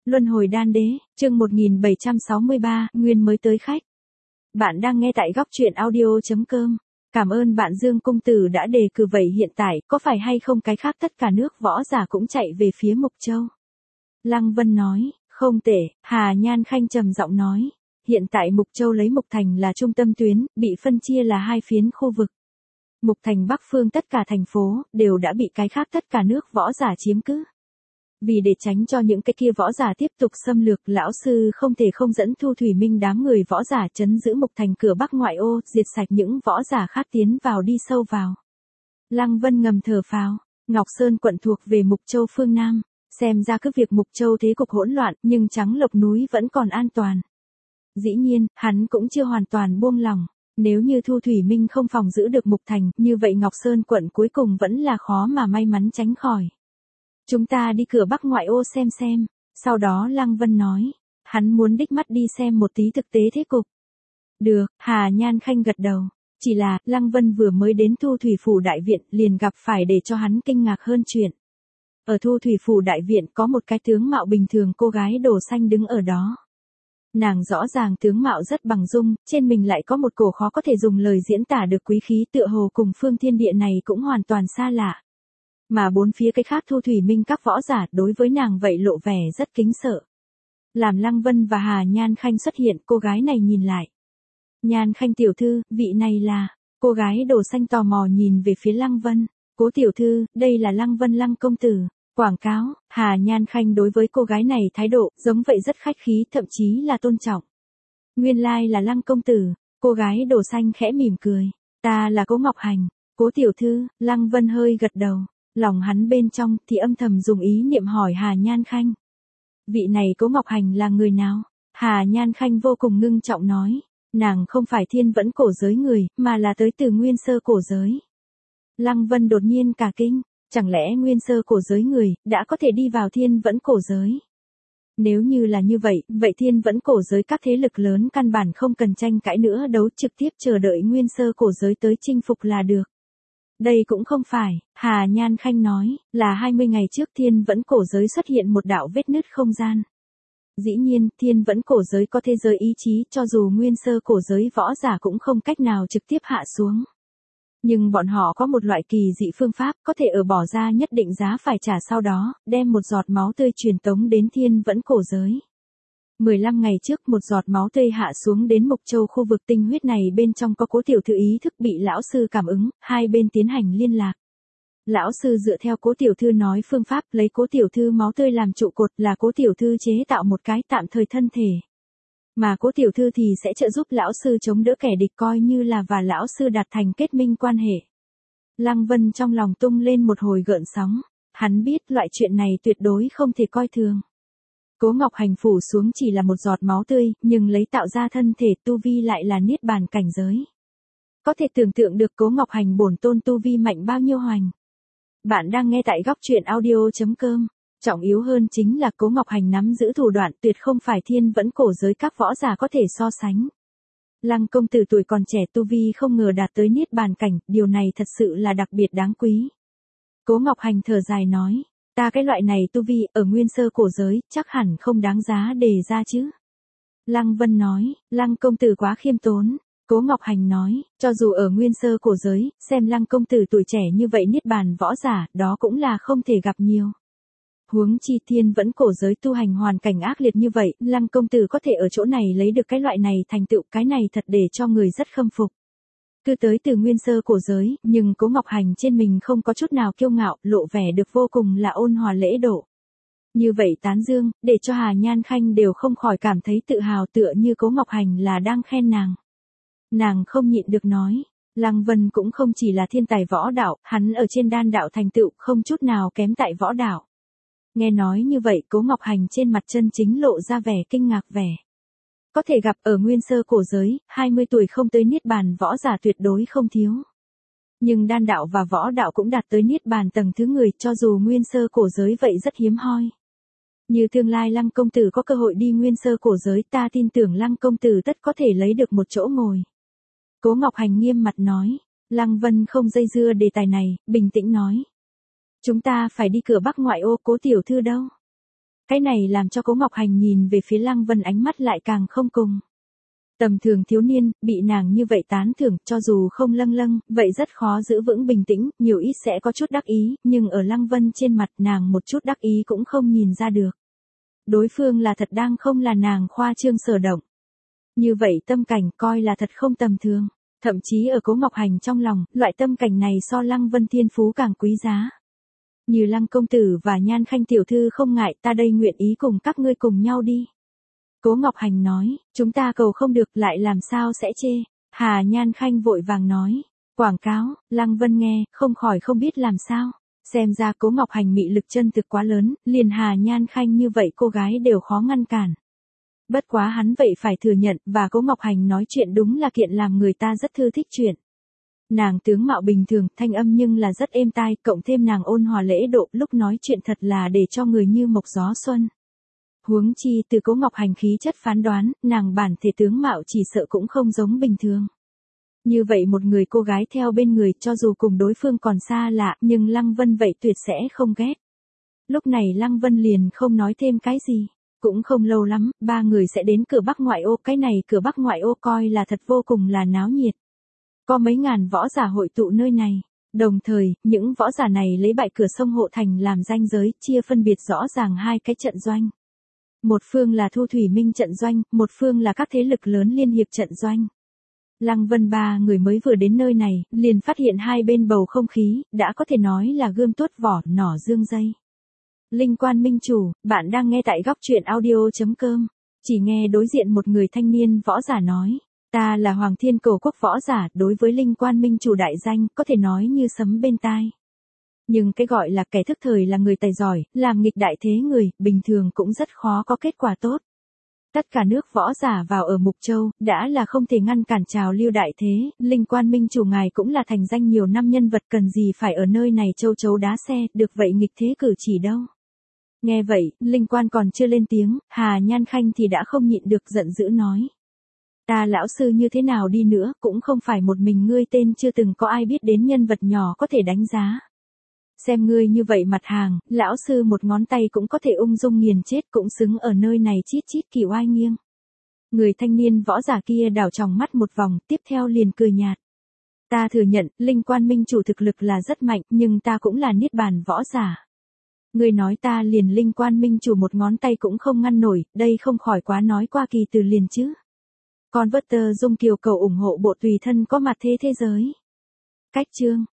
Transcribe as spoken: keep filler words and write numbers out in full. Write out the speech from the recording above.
Luân hồi đan đế, chương một nghìn bảy trăm sáu mươi ba, nguyên mới tới khách. Bạn đang nghe tại góc truyện audio chấm com. Cảm ơn bạn Dương Công Tử đã đề cử. Vậy hiện tại, có phải hay không cái khác tất cả nước võ giả cũng chạy về phía Mục Châu? Lăng Vân nói, không tệ. Hà Nhan Khanh trầm giọng nói, hiện tại Mục Châu lấy Mục Thành là trung tâm tuyến, bị phân chia là hai phiến khu vực. Mục Thành Bắc phương tất cả thành phố, đều đã bị cái khác tất cả nước võ giả chiếm cứ. Vì để tránh cho những cái kia võ giả tiếp tục xâm lược, lão sư không thể không dẫn Thu Thủy Minh đám người võ giả trấn giữ Mục Thành cửa Bắc ngoại ô, diệt sạch những võ giả khác tiến vào đi sâu vào. Lăng Vân ngầm thở phào, Ngọc Sơn quận thuộc về Mục Châu phương Nam, xem ra cứ việc Mục Châu thế cục hỗn loạn, nhưng Trắng Lộc núi vẫn còn an toàn. Dĩ nhiên, hắn cũng chưa hoàn toàn buông lòng. Nếu như Thu Thủy Minh không phòng giữ được Mục Thành, như vậy Ngọc Sơn quận cuối cùng vẫn là khó mà may mắn tránh khỏi. Chúng ta đi cửa Bắc ngoại ô xem xem. Sau đó Lăng Vân nói, hắn muốn đích mắt đi xem một tí thực tế thế cục. Được, Hà Nhan Khanh gật đầu. Chỉ là, Lăng Vân vừa mới đến Thu Thủy Phủ Đại Viện, liền gặp phải để cho hắn kinh ngạc hơn chuyện. Ở Thu Thủy Phủ Đại Viện có một cái tướng mạo bình thường cô gái đồ xanh đứng ở đó. Nàng rõ ràng tướng mạo rất bằng dung, trên mình lại có một cổ khó có thể dùng lời diễn tả được quý khí, tựa hồ cùng phương thiên địa này cũng hoàn toàn xa lạ. Mà bốn phía cái khác Thu Thủy Minh các võ giả đối với nàng vậy lộ vẻ rất kính sợ. Làm Lăng Vân và Hà Nhan Khanh xuất hiện, cô gái này nhìn lại. Nhan Khanh tiểu thư, vị này là... Cô gái đồ xanh tò mò nhìn về phía Lăng Vân. Cố tiểu thư, đây là Lăng Vân Lăng công tử. Quảng cáo, Hà Nhan Khanh đối với cô gái này thái độ giống vậy rất khách khí, thậm chí là tôn trọng. Nguyên lai là Lăng công tử. Cô gái đồ xanh khẽ mỉm cười. Ta là Cố Ngọc Hành. Cố tiểu thư, Lăng Vân hơi gật đầu. Lòng hắn bên trong thì âm thầm dùng ý niệm hỏi Hà Nhan Khanh. Vị này Cố Ngọc Hành là người nào? Hà Nhan Khanh vô cùng ngưng trọng nói. Nàng không phải thiên vẫn cổ giới người, mà là tới từ nguyên sơ cổ giới. Lăng Vân đột nhiên cả kinh. Chẳng lẽ nguyên sơ cổ giới người, đã có thể đi vào thiên vẫn cổ giới? Nếu như là như vậy, vậy thiên vẫn cổ giới các thế lực lớn căn bản không cần tranh cãi nữa, đấu trực tiếp chờ đợi nguyên sơ cổ giới tới chinh phục là được. Đây cũng không phải, Hà Nhan Khanh nói, là hai mươi ngày trước thiên vẫn cổ giới xuất hiện một đạo vết nứt không gian. Dĩ nhiên, thiên vẫn cổ giới có thế giới ý chí, cho dù nguyên sơ cổ giới võ giả cũng không cách nào trực tiếp hạ xuống. Nhưng bọn họ có một loại kỳ dị phương pháp, có thể ở bỏ ra nhất định giá phải trả sau đó, đem một giọt máu tươi truyền tống đến thiên vẫn cổ giới. mười lăm ngày trước một giọt máu tươi hạ xuống đến Mục Châu, khu vực tinh huyết này bên trong có Cố tiểu thư ý thức bị lão sư cảm ứng, hai bên tiến hành liên lạc. Lão sư dựa theo Cố tiểu thư nói phương pháp, lấy Cố tiểu thư máu tươi làm trụ cột, là Cố tiểu thư chế tạo một cái tạm thời thân thể. Mà Cố tiểu thư thì sẽ trợ giúp lão sư chống đỡ kẻ địch, coi như là và lão sư đạt thành kết minh quan hệ. Lăng Vân trong lòng tung lên một hồi gợn sóng, hắn biết loại chuyện này tuyệt đối không thể coi thường. Cố Ngọc Hành phủ xuống chỉ là một giọt máu tươi, nhưng lấy tạo ra thân thể tu vi lại là niết bàn cảnh giới. Có thể tưởng tượng được Cố Ngọc Hành bổn tôn tu vi mạnh bao nhiêu hoành. Bạn đang nghe tại góc truyện audio chấm com. Trọng yếu hơn chính là Cố Ngọc Hành nắm giữ thủ đoạn tuyệt không phải thiên vẫn cổ giới các võ giả có thể so sánh. Lăng công tử tuổi còn trẻ tu vi không ngờ đạt tới niết bàn cảnh, điều này thật sự là đặc biệt đáng quý. Cố Ngọc Hành thở dài nói, ta cái loại này tu vi ở nguyên sơ cổ giới, chắc hẳn không đáng giá đề ra chứ. Lăng Vân nói, Lăng công tử quá khiêm tốn. Cố Ngọc Hành nói, cho dù ở nguyên sơ cổ giới, xem Lăng công tử tuổi trẻ như vậy niết bàn võ giả, đó cũng là không thể gặp nhiều. Huống chi thiên vẫn cổ giới tu hành hoàn cảnh ác liệt như vậy, Lăng công tử có thể ở chỗ này lấy được cái loại này thành tựu, cái này thật để cho người rất khâm phục. Cứ tới từ nguyên sơ cổ giới, nhưng Cố Ngọc Hành trên mình không có chút nào kiêu ngạo, lộ vẻ được vô cùng là ôn hòa lễ độ. Như vậy tán dương, để cho Hà Nhan Khanh đều không khỏi cảm thấy tự hào, tựa như Cố Ngọc Hành là đang khen nàng. Nàng không nhịn được nói, Lăng Vân cũng không chỉ là thiên tài võ đạo, hắn ở trên đan đạo thành tựu không chút nào kém tại võ đạo. Nghe nói như vậy, Cố Ngọc Hành trên mặt chân chính lộ ra vẻ kinh ngạc vẻ. Có thể gặp ở nguyên sơ cổ giới, hai mươi tuổi không tới niết bàn võ giả tuyệt đối không thiếu. Nhưng đan đạo và võ đạo cũng đạt tới niết bàn tầng thứ người, cho dù nguyên sơ cổ giới vậy rất hiếm hoi. Như tương lai Lăng công tử có cơ hội đi nguyên sơ cổ giới, ta tin tưởng Lăng công tử tất có thể lấy được một chỗ ngồi. Cố Ngọc Hành nghiêm mặt nói, Lăng Vân không dây dưa đề tài này, bình tĩnh nói. Chúng ta phải đi cửa Bắc ngoại ô, Cố tiểu thư đâu? Cái này làm cho Cố Ngọc Hành nhìn về phía Lăng Vân ánh mắt lại càng không cùng. Tầm thường thiếu niên, bị nàng như vậy tán thưởng, cho dù không lâng lâng, vậy rất khó giữ vững bình tĩnh, nhiều ít sẽ có chút đắc ý, nhưng ở Lăng Vân trên mặt nàng một chút đắc ý cũng không nhìn ra được. Đối phương là thật đang không là nàng khoa trương sở động. Như vậy tâm cảnh coi là thật không tầm thường. Thậm chí ở Cố Ngọc Hành trong lòng, loại tâm cảnh này so Lăng Vân thiên phú càng quý giá. Như Lăng công tử và Nhan Khanh tiểu thư không ngại, ta đây nguyện ý cùng các ngươi cùng nhau đi. Cố Ngọc Hành nói, chúng ta cầu không được lại làm sao sẽ chê. Hà Nhan Khanh vội vàng nói, quảng cáo. Lăng Vân nghe, không khỏi không biết làm sao. Xem ra Cố Ngọc Hành mị lực chân thực quá lớn, liền Hà Nhan Khanh như vậy cô gái đều khó ngăn cản. Bất quá hắn vậy phải thừa nhận, và Cố Ngọc Hành nói chuyện đúng là kiện làm người ta rất thư thích chuyện. Nàng tướng mạo bình thường, thanh âm nhưng là rất êm tai, cộng thêm nàng ôn hòa lễ độ, lúc nói chuyện thật là để cho người như mộc gió xuân. Huống chi từ Cố Ngọc Hành khí chất phán đoán, nàng bản thể tướng mạo chỉ sợ cũng không giống bình thường. Như vậy một người cô gái theo bên người, cho dù cùng đối phương còn xa lạ, nhưng Lăng Vân vậy tuyệt sẽ không ghét. Lúc này Lăng Vân liền không nói thêm cái gì. Cũng không lâu lắm, ba người sẽ đến cửa Bắc ngoại ô, cái này cửa Bắc ngoại ô coi là thật vô cùng là náo nhiệt. Có mấy ngàn võ giả hội tụ nơi này. Đồng thời, những võ giả này lấy bãi cửa sông Hộ Thành làm ranh giới, chia phân biệt rõ ràng hai cái trận doanh. Một phương là Thu Thủy Minh trận doanh, một phương là các thế lực lớn liên hiệp trận doanh. Lăng Vân ba người mới vừa đến nơi này, liền phát hiện hai bên bầu không khí, đã có thể nói là gươm tuốt vỏ, nỏ dương dây. Linh Quan Minh Chủ, bạn đang nghe tại góc truyện audio chấm com. Chỉ nghe đối diện một người thanh niên võ giả nói, ta là Hoàng Thiên Cổ Quốc võ giả, đối với Linh Quan Minh Chủ đại danh, có thể nói như sấm bên tai. Nhưng cái gọi là kẻ thức thời là người tài giỏi, làm nghịch đại thế người, bình thường cũng rất khó có kết quả tốt. Tất cả nước võ giả vào ở Mục Châu, đã là không thể ngăn cản trào lưu đại thế, Linh Quan Minh Chủ ngài cũng là thành danh nhiều năm nhân vật, cần gì phải ở nơi này châu chấu đá xe, được vậy nghịch thế cử chỉ đâu. Nghe vậy, Linh Quan còn chưa lên tiếng, Hà Nhan Khanh thì đã không nhịn được giận dữ nói. Ta lão sư như thế nào đi nữa, cũng không phải một mình ngươi tên chưa từng có ai biết đến nhân vật nhỏ có thể đánh giá. Xem ngươi như vậy mặt hàng, lão sư một ngón tay cũng có thể ung dung nghiền chết, cũng xứng ở nơi này chít chít kỳ oai nghiêng. Người thanh niên võ giả kia đảo tròng mắt một vòng, tiếp theo liền cười nhạt. Ta thừa nhận, Linh Quan Minh Chủ thực lực là rất mạnh, nhưng ta cũng là niết bàn võ giả. Ngươi nói ta liền Linh Quan Minh Chủ một ngón tay cũng không ngăn nổi, đây không khỏi quá nói qua kỳ từ liền chứ. Con vớt tơ Dung Kiều cầu ủng hộ bộ tùy thân có mặt thế thế giới. Cách chương